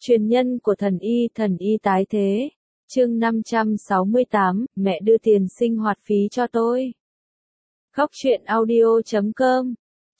Truyền nhân của thần y tái thế. Chương 568, mẹ đưa tiền sinh hoạt phí cho tôi. Góc truyện audio.com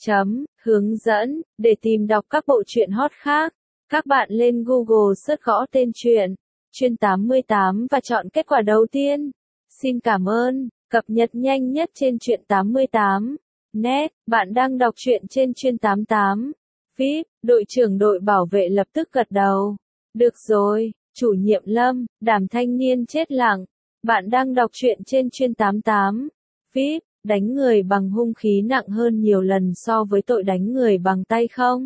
Hướng dẫn, để tìm đọc các bộ truyện hot khác, các bạn lên Google search gõ tên truyện, Chuyên 88 và chọn kết quả đầu tiên. Xin cảm ơn, cập nhật nhanh nhất trên Truyện 88. Net, bạn đang đọc truyện trên Chuyên 88. VIP, đội trưởng đội bảo vệ lập tức gật đầu. Được rồi, chủ nhiệm Lâm, Đàm thanh niên chết lặng. Bạn đang đọc truyện trên Chuyên 88. VIP, đánh người bằng hung khí nặng hơn nhiều lần so với tội đánh người bằng tay không?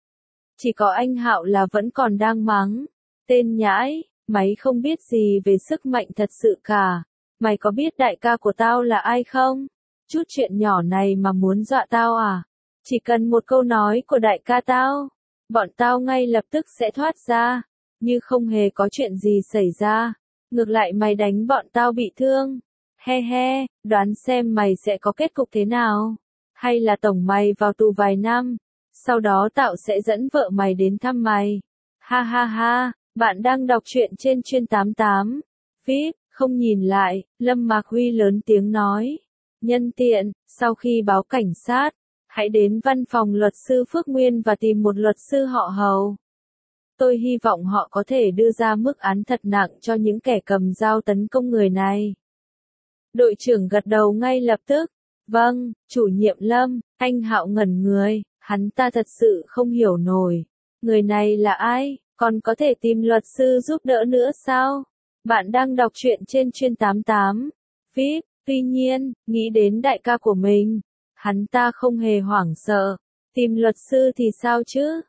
Chỉ có anh Hạo là vẫn còn đang mắng. Tên nhãi, mày không biết gì về sức mạnh thật sự cả. Mày có biết đại ca của tao là ai không? Chút chuyện nhỏ này mà muốn dọa tao à? Chỉ cần một câu nói của đại ca tao, bọn tao ngay lập tức sẽ thoát ra, như không hề có chuyện gì xảy ra. Ngược lại mày đánh bọn tao bị thương. He he, đoán xem mày sẽ có kết cục thế nào? Hay là tổng mày vào tù vài năm, sau đó Tạo sẽ dẫn vợ mày đến thăm mày. Ha ha ha, bạn đang đọc truyện trên Chuyên 88. VIP, không nhìn lại, Lâm Mạc Huy lớn tiếng nói. Nhân tiện, sau khi báo cảnh sát, hãy đến văn phòng luật sư Phước Nguyên và tìm một luật sư họ Hầu. Tôi hy vọng họ có thể đưa ra mức án thật nặng cho những kẻ cầm dao tấn công người này. Đội trưởng gật đầu ngay lập tức. Vâng, chủ nhiệm Lâm. Anh Hạo ngẩn người, hắn ta thật sự không hiểu nổi. Người này là ai, còn có thể tìm luật sư giúp đỡ nữa sao? Bạn đang đọc truyện trên Chuyên 88. VIP, tuy nhiên, nghĩ đến đại ca của mình, hắn ta không hề hoảng sợ. Tìm luật sư thì sao chứ?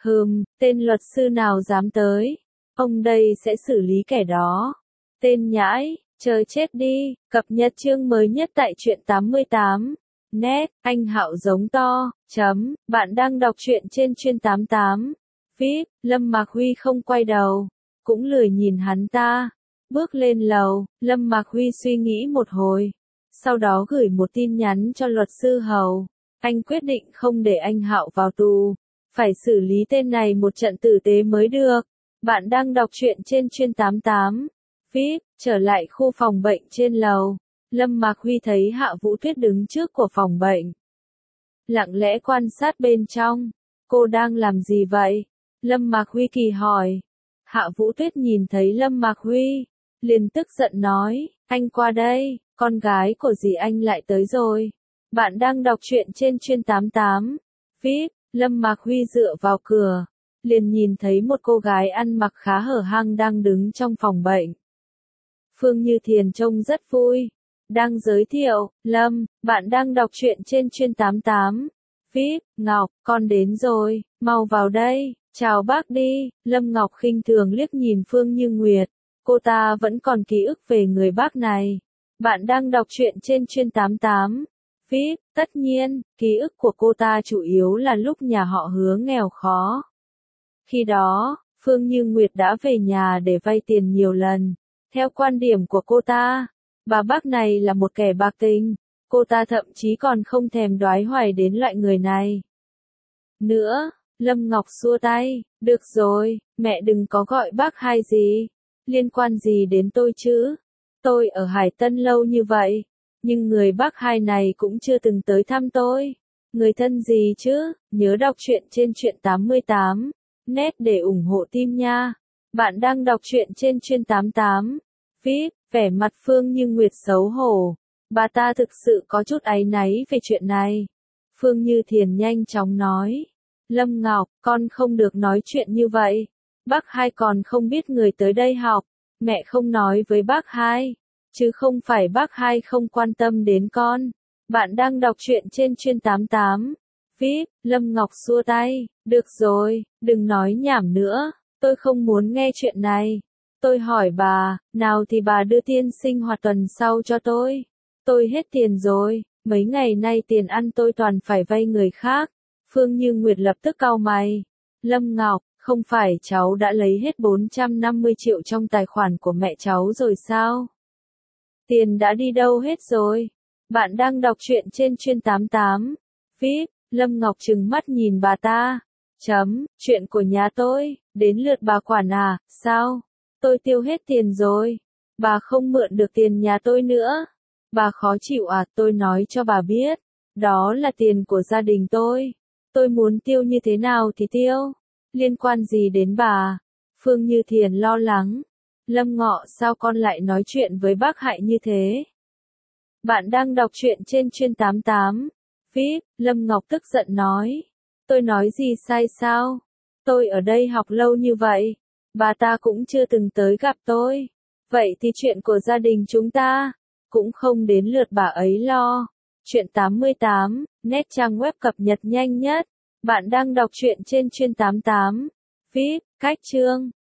Tên luật sư nào dám tới? Ông đây sẽ xử lý kẻ đó. Tên nhãi, chờ chết đi. Cập nhật chương mới nhất tại Truyện 88. Net, anh Hạo giống to. Bạn đang đọc truyện trên Chuyên 88. VIP, Lâm Mạc Huy không quay đầu, cũng lười nhìn hắn ta. Bước lên lầu, Lâm Mạc Huy suy nghĩ một hồi, sau đó gửi một tin nhắn cho luật sư Hầu. Anh quyết định không để anh Hạo vào tù, phải xử lý tên này một trận tử tế mới được. Bạn đang đọc truyện trên Chuyên 88. VIP, trở lại khu phòng bệnh trên lầu, Lâm Mạc Huy thấy Hạ Vũ Tuyết đứng trước của phòng bệnh, lặng lẽ quan sát bên trong. Cô đang làm gì vậy? Lâm Mạc Huy kỳ hỏi. Hạ Vũ Tuyết nhìn thấy Lâm Mạc Huy, liền tức giận nói, anh qua đây, con gái của dì anh lại tới rồi. Bạn đang đọc truyện trên Chuyên 88. VIP, Lâm Mạc Huy dựa vào cửa, liền nhìn thấy một cô gái ăn mặc khá hở hang đang đứng trong phòng bệnh. Phương Như Thiền trông rất vui, đang giới thiệu, Lâm, bạn đang đọc truyện trên Chuyên 88. VIP, Ngọc, con đến rồi, mau vào đây, chào bác đi. Lâm Ngọc khinh thường liếc nhìn Phương Như Nguyệt, cô ta vẫn còn ký ức về người bác này. Bạn đang đọc truyện trên Chuyên 88. VIP, tất nhiên, ký ức của cô ta chủ yếu là lúc nhà họ Hứa nghèo khó. Khi đó, Phương Như Nguyệt đã về nhà để vay tiền nhiều lần. Theo quan điểm của cô ta, bà bác này là một kẻ bạc tình. Cô ta thậm chí còn không thèm đoái hoài đến loại người này nữa. Lâm Ngọc xua tay, được rồi, mẹ đừng có gọi bác hai gì. Liên quan gì đến tôi chứ? Tôi ở Hải Tân lâu như vậy, nhưng người bác hai này cũng chưa từng tới thăm tôi. Người thân gì chứ? Nhớ đọc truyện trên Truyện 88. Net để ủng hộ team nha. Bạn đang đọc truyện trên Chuyên 88. VIP, vẻ mặt Phương Như Nguyệt xấu hổ. Bà ta thực sự có chút áy náy về chuyện này. Phương Như Thiền nhanh chóng nói. Lâm Ngọc, con không được nói chuyện như vậy. Bác hai còn không biết người tới đây học. Mẹ không nói với bác hai, chứ không phải bác hai không quan tâm đến con. Bạn đang đọc truyện trên Chuyên 88. VIP, Lâm Ngọc xua tay. Được rồi, đừng nói nhảm nữa. Tôi không muốn nghe chuyện này. Tôi hỏi bà, nào thì bà đưa tiền sinh hoạt tuần sau cho tôi. Tôi hết tiền rồi, mấy ngày nay tiền ăn tôi toàn phải vay người khác. Phương Như Nguyệt lập tức cau mày. Lâm Ngọc, không phải cháu đã lấy hết 450 triệu trong tài khoản của mẹ cháu rồi sao? Tiền đã đi đâu hết rồi? Bạn đang đọc truyện trên Chuyên 88. VIP, Lâm Ngọc trừng mắt nhìn bà ta. Chuyện của nhà tôi, đến lượt bà quản à, sao? Tôi tiêu hết tiền rồi. Bà không mượn được tiền nhà tôi nữa. Bà khó chịu à, tôi nói cho bà biết. Đó là tiền của gia đình tôi. Tôi muốn tiêu như thế nào thì tiêu. Liên quan gì đến bà? Phương Như Thiền lo lắng. Lâm Ngọ, sao con lại nói chuyện với bác Hạnh như thế? Bạn đang đọc truyện trên chuyên 88. Vip, Lâm Ngọc tức giận nói. Tôi nói gì sai sao? Tôi ở đây học lâu như vậy. Bà ta cũng chưa từng tới gặp tôi. Vậy thì chuyện của gia đình chúng ta cũng không đến lượt bà ấy lo. Chuyện 88, nét trang web cập nhật nhanh nhất. Bạn đang đọc truyện trên chuyên 88. Vip, cách chương.